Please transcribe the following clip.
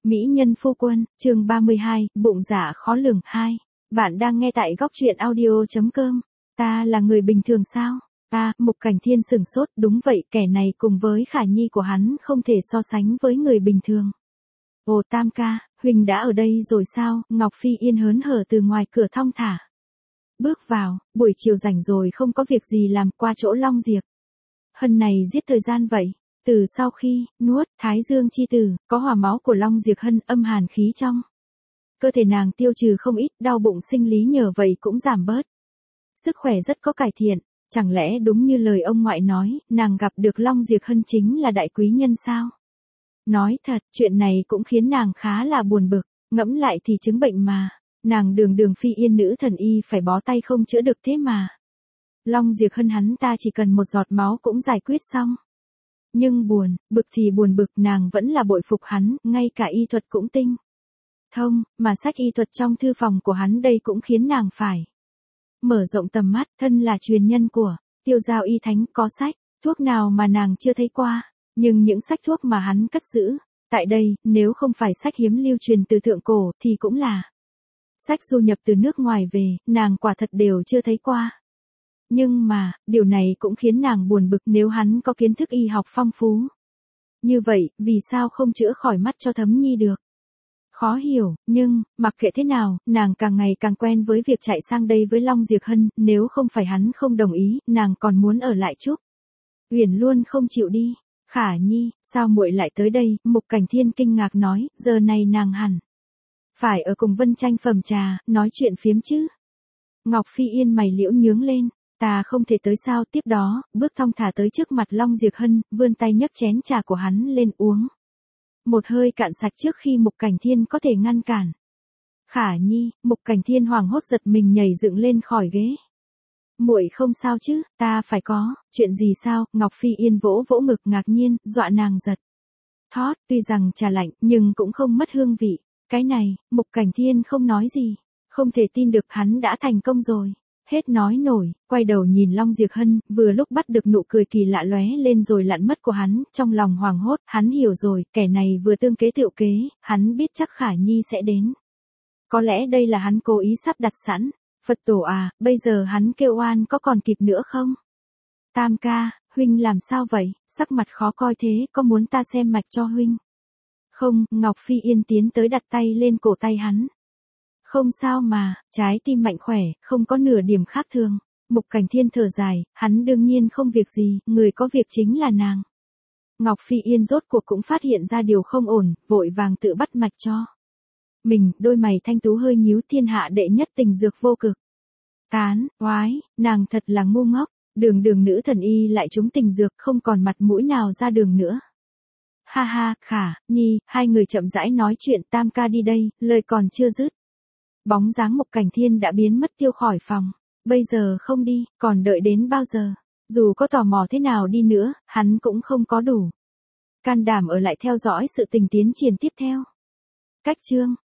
Mỹ nhân phu quân, chương 32, bụng dạ khó lường 2. Bạn đang nghe tại góc truyện audio.com. Ta là người bình thường sao? Mục Cảnh Thiên sửng sốt, đúng vậy, kẻ này cùng với Khả Nhi của hắn không thể so sánh với người bình thường. Ồ Tam ca, huynh đã ở đây rồi sao? Ngọc Phi Yên hớn hở từ ngoài cửa thong thả bước vào, buổi chiều rảnh rồi không có việc gì làm, qua chỗ Long Diệp Hân này giết thời gian vậy. Từ sau khi nuốt Thái Dương chi tử, có hỏa máu của Long Diệp Hân, âm hàn khí trong cơ thể nàng tiêu trừ không ít, đau bụng sinh lý nhờ vậy cũng giảm bớt. Sức khỏe rất có cải thiện. Chẳng lẽ đúng như lời ông ngoại nói, nàng gặp được Long Diệp Hân chính là đại quý nhân sao? Nói thật, chuyện này cũng khiến nàng khá là buồn bực, ngẫm lại thì chứng bệnh mà, nàng đường Phi Yên nữ thần y phải bó tay không chữa được thế mà. Long Diệp Hân hắn ta chỉ cần một giọt máu cũng giải quyết xong. Nhưng bực thì buồn bực, nàng vẫn là bội phục hắn, ngay cả y thuật cũng tinh thông, mà sách y thuật trong thư phòng của hắn đây cũng khiến nàng phải mở rộng tầm mắt. Thân là truyền nhân của Tiêu Giao y thánh, có sách thuốc nào mà nàng chưa thấy qua, nhưng những sách thuốc mà hắn cất giữ tại đây, nếu không phải sách hiếm lưu truyền từ thượng cổ thì cũng là sách du nhập từ nước ngoài về, nàng quả thật đều chưa thấy qua. Nhưng mà, điều này cũng khiến nàng buồn bực, nếu hắn có kiến thức y học phong phú như vậy, vì sao không chữa khỏi mắt cho Thấm Nhi được? Khó hiểu, nhưng, mặc kệ thế nào, nàng càng ngày càng quen với việc chạy sang đây với Long Diệp Hân, nếu không phải hắn không đồng ý, nàng còn muốn ở lại Trúc Uyển luôn không chịu đi. Khả Nhi, sao muội lại tới đây? Mục Cảnh Thiên kinh ngạc nói, giờ này nàng hẳn phải ở cùng Vân Tranh phẩm trà, nói chuyện phiếm chứ. Ngọc Phi Yên mày liễu nhướng lên, ta không thể tới sao? Tiếp đó, bước thong thả tới trước mặt Long Diệp Hân, vươn tay nhấc chén trà của hắn lên uống một hơi cạn sạch trước khi Mục Cảnh Thiên có thể ngăn cản. Khả Nhi, Mục Cảnh Thiên hoảng hốt giật mình nhảy dựng lên khỏi ghế. Muội không sao chứ? Ta phải có chuyện gì sao? Ngọc Phi Yên vỗ vỗ ngực ngạc nhiên, dọa nàng giật thót. Tuy rằng trà lạnh nhưng cũng không mất hương vị. Cái này, Mục Cảnh Thiên không nói gì. Không thể tin được hắn đã thành công rồi. Hết nói nổi, quay đầu nhìn Long Diệp Hân, vừa lúc bắt được nụ cười kỳ lạ lóe lên rồi lặn mất của hắn, trong lòng hoảng hốt, hắn hiểu rồi, kẻ này vừa tương kế tiệu kế, hắn biết chắc Khả Nhi sẽ đến. Có lẽ đây là hắn cố ý sắp đặt sẵn. Phật tổ à, bây giờ hắn kêu oan có còn kịp nữa không? Tam ca, huynh làm sao vậy? Sắc mặt khó coi thế, có muốn ta xem mạch cho huynh? Không, Ngọc Phi Yên tiến tới đặt tay lên cổ tay hắn. Không sao mà, trái tim mạnh khỏe, không có nửa điểm khác thường. Mục Cảnh Thiên thở dài, hắn đương nhiên không việc gì, người có việc chính là nàng. Ngọc Phi Yên rốt cuộc cũng phát hiện ra điều không ổn, vội vàng tự bắt mạch cho mình, đôi mày thanh tú hơi nhíu, thiên hạ đệ nhất tình dược vô cực tán, oái, nàng thật là ngu ngốc, đường nữ thần y lại trúng tình dược, không còn mặt mũi nào ra đường nữa. Ha ha, Khả Nhi, hai người chậm rãi nói chuyện. Tam ca đi đây, lời còn chưa dứt. Bóng dáng Mục Cảnh Thiên đã biến mất tiêu khỏi phòng. Bây giờ không đi, còn đợi đến bao giờ? Dù có tò mò thế nào đi nữa, hắn cũng không có đủ can đảm ở lại theo dõi sự tình tiến triển tiếp theo. Cách chương